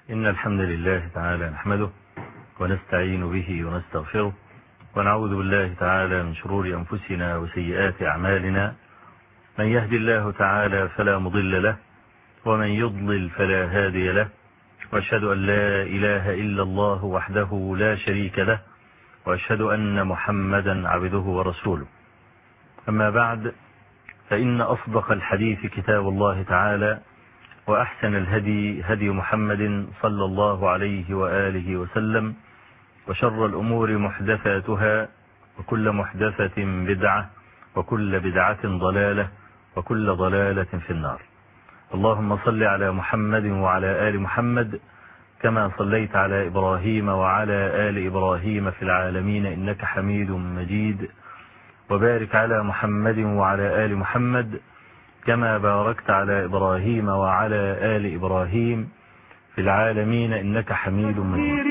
إن الحمد لله تعالى نحمده ونستعين به ونستغفره ونعوذ بالله تعالى من شرور أنفسنا وسيئات أعمالنا. من يهد الله تعالى فلا مضل له ومن يضلل فلا هادي له، وأشهد أن لا إله إلا الله وحده لا شريك له، وأشهد أن محمدا عبده ورسوله. أما بعد، فإن أصدق الحديث كتاب الله تعالى، وأحسن الهدي هدي محمد صلى الله عليه وآله وسلم، وشر الأمور محدثاتها، وكل محدثة بدعة، وكل بدعة ضلالة، وكل ضلالة في النار. اللهم صل على محمد وعلى آل محمد كما صليت على إبراهيم وعلى آل إبراهيم في العالمين إنك حميد مجيد، وبارك على محمد وعلى آل محمد كما باركت على إبراهيم وعلى آل إبراهيم في العالمين إنك حميد مجيد.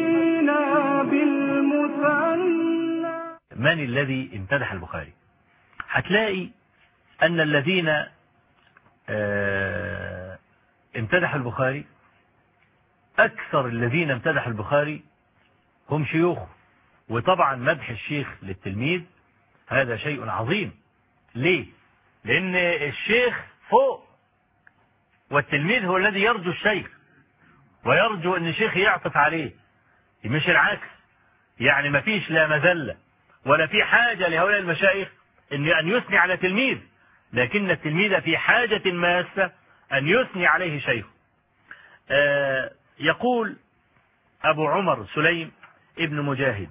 من الذي امتدح البخاري؟ هتلاقي أن الذين امتدحوا البخاري، أكثر الذين امتدحوا البخاري هم شيوخه. وطبعا مدح الشيخ للتلميذ هذا شيء عظيم. ليه؟ لأن الشيخ فوق، والتلميذ هو الذي يرجو الشيخ ويرجو أن الشيخ يعطف عليه، مش العكس. يعني ما فيش لا مذلة ولا في حاجة لهؤلاء المشايخ أن يثني على تلميذ، لكن التلميذ في حاجة ماسة أن يثني عليه شيخه. يقول أبو عمر سليم ابن مجاهد: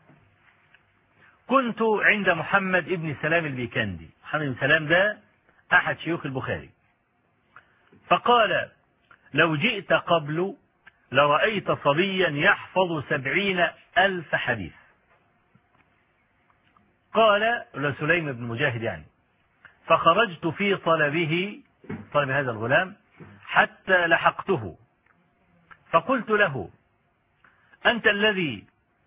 كنت عند محمد ابن سلام البيكندي. محمد بن سلام ده أحد شيوخ البخاري. فقال: لو جئت قبل لرأيت صبيا يحفظ 70,000 حديث. قال لسليم بن مجاهد يعني: فخرجت في طلب هذا الغلام حتى لحقته، فقلت له: أنت الذي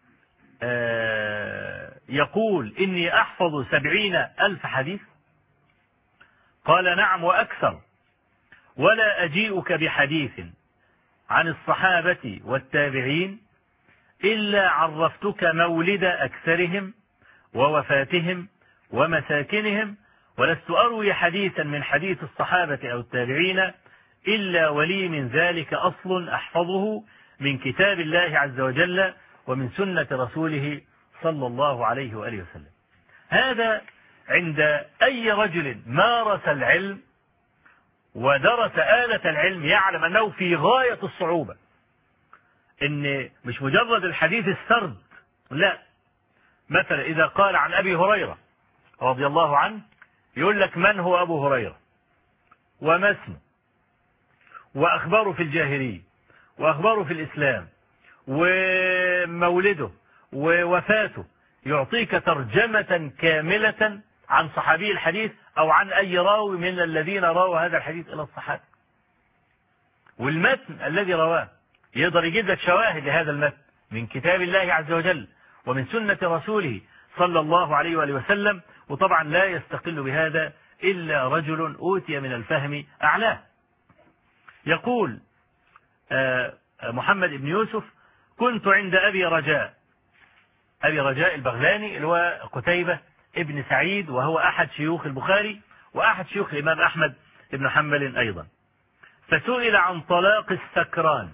يقول إني أحفظ 70,000 حديث؟ قال: نعم وأكثر، ولا أجيئك بحديث عن الصحابة والتابعين إلا عرفتك مولد أكثرهم ووفاتهم ومساكنهم، ولست أروي حديثا من حديث الصحابة أو التابعين إلا ولي من ذلك أصل أحفظه من كتاب الله عز وجل ومن سنة رسوله صلى الله عليه وآله وسلم. هذا عند أي رجل مارس العلم ودرس آلة العلم يعلم أنه في غاية الصعوبة، إن مش مجرد الحديث السرد، لا. مثلا إذا قال عن أبي هريرة رضي الله عنه، يقول لك من هو أبو هريرة وما اسمه وأخباره في الجاهلية وأخباره في الإسلام ومولده ووفاته، يعطيك ترجمة كاملة عن صحابي الحديث أو عن أي راوي من الذين رووا هذا الحديث إلى الصحابة، والمتن الذي رواه يقدر يجيب لك شواهد لهذا المتن من كتاب الله عز وجل ومن سنة رسوله صلى الله عليه وآله وسلم. وطبعا لا يستقل بهذا إلا رجل أوتي من الفهم أعلاه. يقول محمد بن يوسف: كنت عند أبي رجاء البغلاني اللي هو قتيبة ابن سعيد، وهو أحد شيوخ البخاري وأحد شيوخ الإمام أحمد بن حنبل أيضا. فسئل عن طلاق السكران،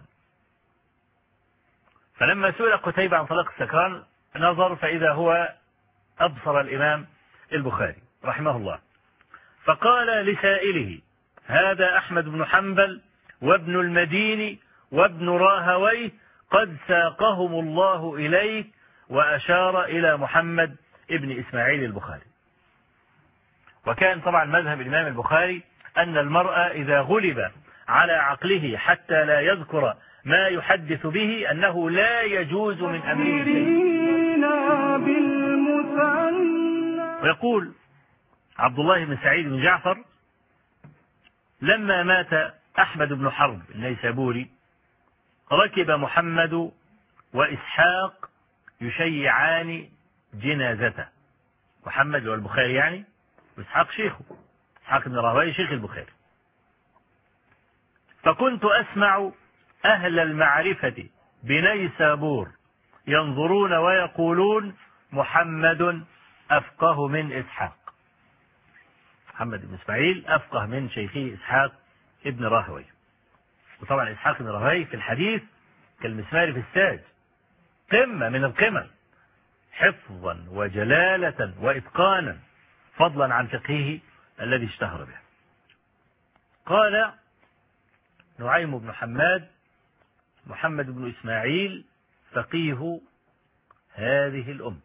فلما سئل قتيبة عن طلاق السكران نظر فإذا هو أبصر الإمام البخاري رحمه الله، فقال لسائله: هذا أحمد بن حنبل وابن المديني وابن راهويه قد ساقهم الله إليك، وأشار إلى محمد ابن إسماعيل البخاري. وكان طبعا مذهب الإمام البخاري أن المرء إذا غلب على عقله حتى لا يذكر ما يحدث به أنه لا يجوز من أمره شيء. ويقول عبد الله بن سعيد بن جعفر: لما مات أحمد بن حرب النيسابوري ركب محمد وإسحاق يشيعان جنازته. محمد والبخاري يعني، وإسحاق شيخه، إسحاق بن راهويه شيخ البخاري. فكنت أسمع أهل المعرفة بنيسابور ينظرون ويقولون محمد أفقه من إسحاق. محمد بن إسماعيل أفقه من شيخه إسحاق ابن راهوي. وطبعا إسحاق بن راهوي في الحديث كالمسمار في الساج، قمة من القمم حفظا وجلالة وإتقانا، فضلا عن فقهه الذي اشتهر به. قال نعيم بن حماد محمد بن إسماعيل فقيه هذه الأمة.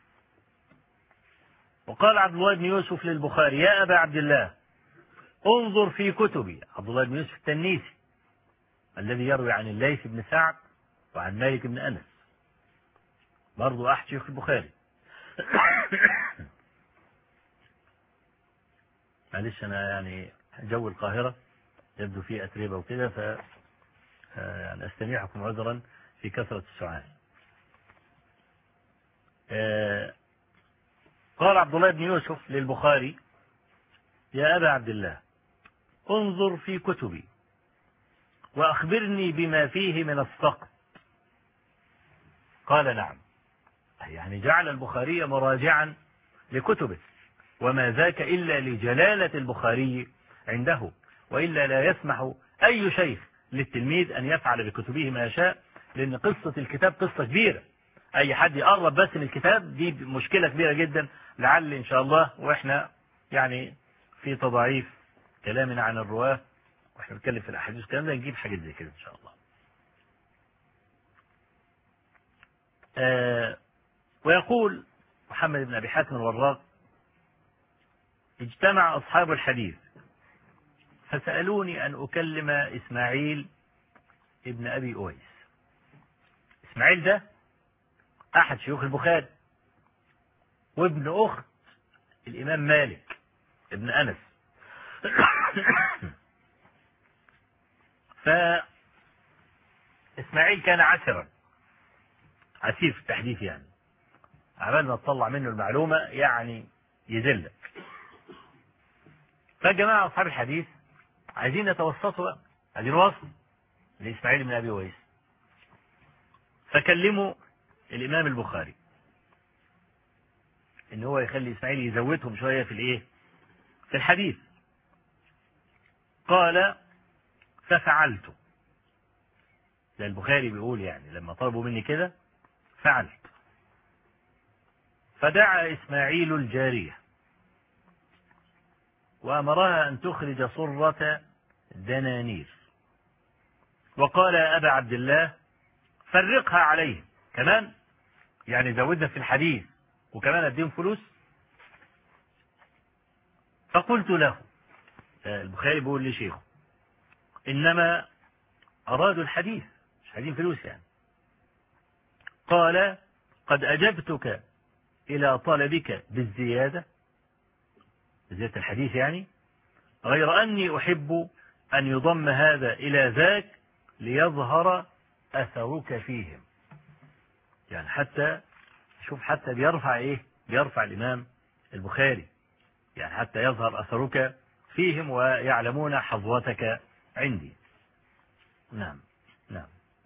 وقال عبد الله بن يوسف للبخاري يا أبا عبد الله انظر في كتبي. عبد الله بن يوسف التنيسي الذي يروي عن الليث بن سعد وعن مالك بن أنس، برضو أحد شيوخ البخاري. معلش أنا يعني جو القاهرة يبدو فيه أتربة وكده، يعني أستميحكم عذرا في كثرة السؤال. قال عبد الله بن يوسف للبخاري يا أبا عبد الله انظر في كتبي وأخبرني بما فيه من السقط. قال نعم، يعني جعل البخاري مراجعا لكتبه، وما ذاك إلا لجلالة البخاري عنده، وإلا لا يسمح أي شيخ للتلميذ أن يفعل بكتبه ما يشاء، لأن قصة الكتاب قصة كبيرة. أي حد يقرب بس من الكتاب دي مشكلة كبيرة جدا. لعل إن شاء الله وإحنا يعني في تضعيف كلامنا عن الرواة وإحنا بنتكلم في الأحاديث الكلام ده نجيب حاجة زي كده إن شاء الله. ويقول محمد بن أبي حاتم الوراق اجتمع أصحاب الحديث فسألوني أن أكلم إسماعيل ابن أبي أويس. إسماعيل ده أحد شيوخ البخاري وابن أخت الإمام مالك ابن أنس. فإسماعيل كان عسرا، عسير في التحديث، يعني عمال ما تطلع منه المعلومة يعني يذلك. فجماعة أصحاب الحديث عايزين يتوسطوا بقى، عايزين وصل لإسماعيل بن أبي أويس، فكلموا الإمام البخاري إن هو يخلي إسماعيل يزودهم شوية في الإيه؟ في الحديث. قال ففعلت. ده البخاري بيقول يعني لما طلبوا مني كده فعلت. فدعا إسماعيل الجارية وأمرها أن تخرج صرة دنانير، وقال يا أبا عبد الله فرقها عليهم كمان، يعني زودنا في الحديث وكمان أديهم فلوس. فقلت له، البخاري بيقول لشيخه إنما أرادوا الحديث مش عايزين فلوس يعني. قال قد أجبتك إلى طلبك بالزيادة، زيادة الحديث يعني، غير أني أحب أن يضم هذا إلى ذاك ليظهر أثرك فيهم. يعني حتى شوف، حتى بيرفع إيه؟ بيرفع الإمام البخاري، يعني حتى يظهر أثرك فيهم ويعلمون حظوتك عندي. نعم نعم.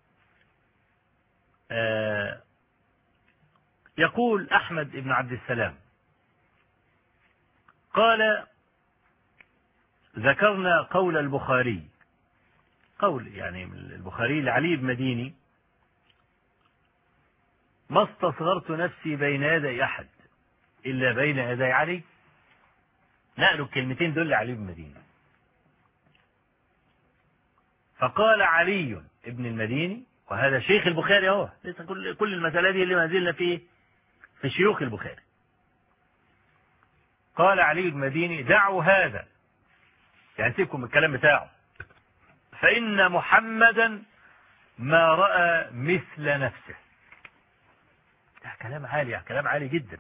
يقول أحمد بن عبد السلام قال ذكرنا قول البخاري، قول يعني البخاري لعلي بن مديني ما استصغرت نفسي بين يدي أحد إلا بين يدي علي. نقلوا الكلمتين دول لعلي بن مديني. فقال علي ابن المديني، وهذا شيخ البخاري اهو، ليس كل المسألة دي اللي ما زلنا في شيوخ البخاري. قال علي بن المديني دعوا هذا، يعني سيبكم من الكلام بتاعه، فإن محمدا ما رأى مثل نفسه. ده كلام عالي، كلام عالي جدا.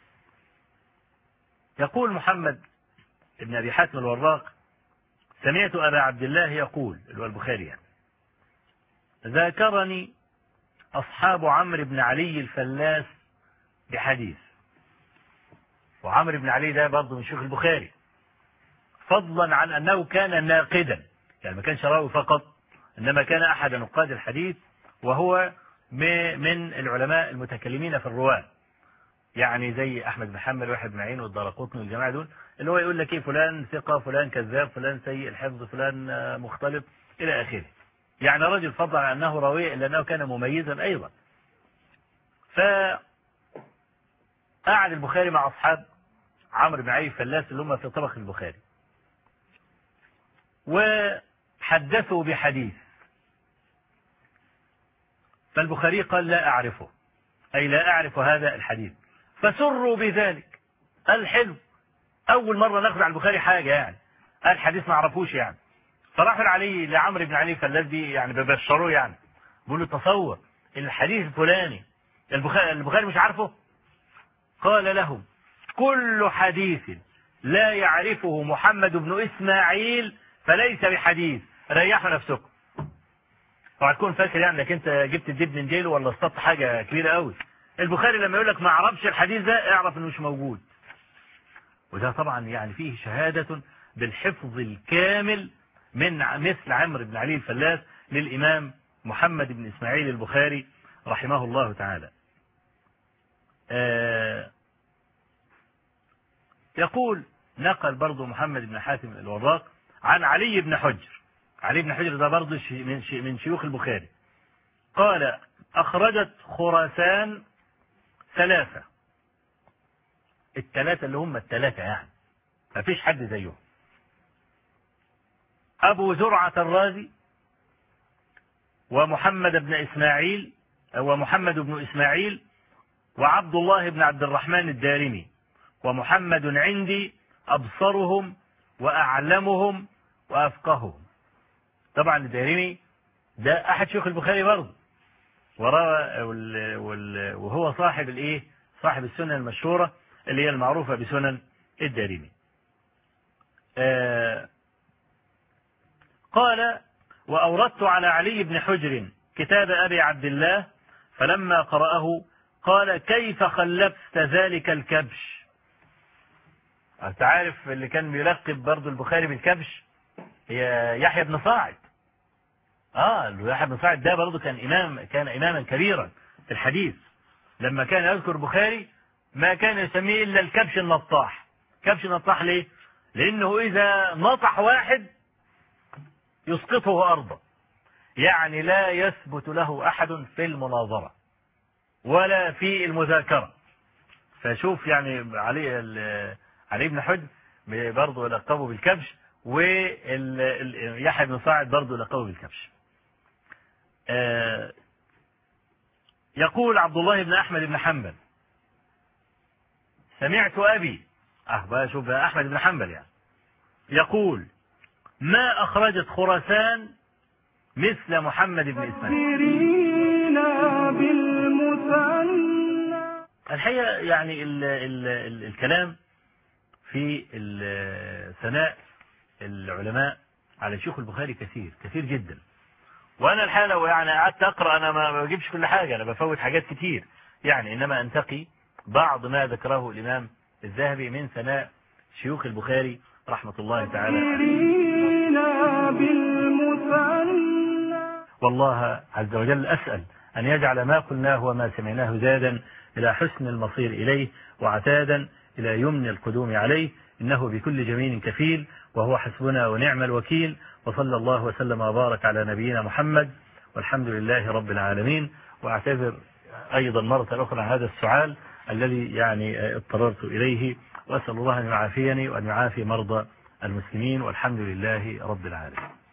يقول محمد بن أبي حاتم الوراق سمعت أبا عبد الله يقول، اللي هو البخاري يعني، ذاكرني أصحاب عمرو بن علي الفلاس بحديث. وعمرو بن علي ده برضه من شيوخ البخاري، فضلا عن أنه كان ناقدا، يعني ما كانش راوي فقط، إنما كان أحد نقاد الحديث، وهو من العلماء المتكلمين في الرواة، يعني زي أحمد بن حنبل ويحيى بن معين والدارقطني والجماعة دول، اللي هو يقول لك إيه فلان ثقة، فلان كذاب، فلان سيء الحفظ، فلان مختلط إلى آخره. يعني رجل فضل على أنه راوي إلا أنه كان مميزا أيضا. فقعد البخاري مع أصحاب عمرو بن علي الفلاس اللي هم في طبق البخاري، وحدثوا بحديث، فالبخاري قال لا أعرفه، أي لا أعرف هذا الحديث، فسروا بذلك. قال حلو، أول مرة ناخذ على البخاري حاجة يعني، قال حديث ما عرفوش يعني. فراحوا علي لعمرو بن علي الفلاس دي يعني ببشروه، يعني بيقولوا تصور الحديث الفلاني البخاري مش عارفه. قال لهم كل حديث لا يعرفه محمد بن إسماعيل فليس بحديث، ريحوا نفسكم. وهتكون فاكر يعني انك انت جبت الدب من ديله ولا اصطدت حاجه كبيره قوي. البخاري لما يقول لك ما اعرفش الحديث ده، اعرف انه مش موجود. وده طبعا يعني فيه شهاده بالحفظ الكامل من مثل عمرو بن علي الفلاس للامام محمد بن اسماعيل البخاري رحمه الله تعالى. يقول نقل برضه محمد بن حاتم الوراق عن علي بن حجر. علي بن حجر ده برضه من شيوخ البخاري. قال أخرجت خراسان ثلاثة، الثلاثة اللي هم الثلاثة يعني ما فيش حد زيهم: أبو زرعة الرازي، ومحمد بن إسماعيل، ومحمد بن إسماعيل، وعبد الله بن عبد الرحمن الدارمي، ومحمد عندي أبصرهم وأعلمهم وأفقههم. طبعا الدارمي ده أحد شيوخ البخاري برضه، وهو صاحب الايه؟ صاحب السنن المشهورة اللي هي المعروفة بسنن الدارمي. قال وأوردت على علي بن حجر كتاب أبي عبد الله، فلما قرأه قال كيف خلفت ذلك الكبش. أنت عارف اللي كان بيلقب برضه البخاري بالكبش هي يحيى بن صاعد. يحيى بن صاعد ده برضه كان إماما كبيرا في الحديث. لما كان يذكر البخاري ما كان يسميه إلا الكبش النطاح. كبش النطاح ليه؟ لأنه إذا نطح واحد يسقطه أرضا، يعني لا يثبت له أحد في المناظرة ولا في المذاكرة. فشوف يعني علي بن حجر برضه لقبه بالكبش، ويحيى بن صاعد برضه لقبه بالكبش. يقول عبد الله بن أحمد بن حنبل سمعت أبي بقى شوف بقى أحمد بن حنبل يعني يقول ما أخرجت خراسان مثل محمد بن إسماعيل. الحقيقة يعني الكلام في ثناء العلماء على شيوخ البخاري كثير جدا. وأنا الحقيقة لو يعني قعدت أقرأ أنا ما بجيبش كل حاجة، أنا بفوت حاجات كتير يعني، إنما أنتقي بعض ما ذكره الإمام الذهبي من ثناء شيوخ البخاري رحمة الله تعالى. والله عز وجل أسأل أن يجعل ما قلناه وما سمعناه زادا إلى حسن المصير إليه، وعتادا إلى يمن القدوم عليه، إنه بكل جميل كفيل، وهو حسبنا ونعم الوكيل. وصلى الله وسلم وبارك على نبينا محمد، والحمد لله رب العالمين. وأعتذر أيضا مرة أخرى عن هذا السؤال الذي يعني اضطررت إليه، وأسأل الله أن يعافيني وأن يعافي مرضى المسلمين، والحمد لله رب العالمين.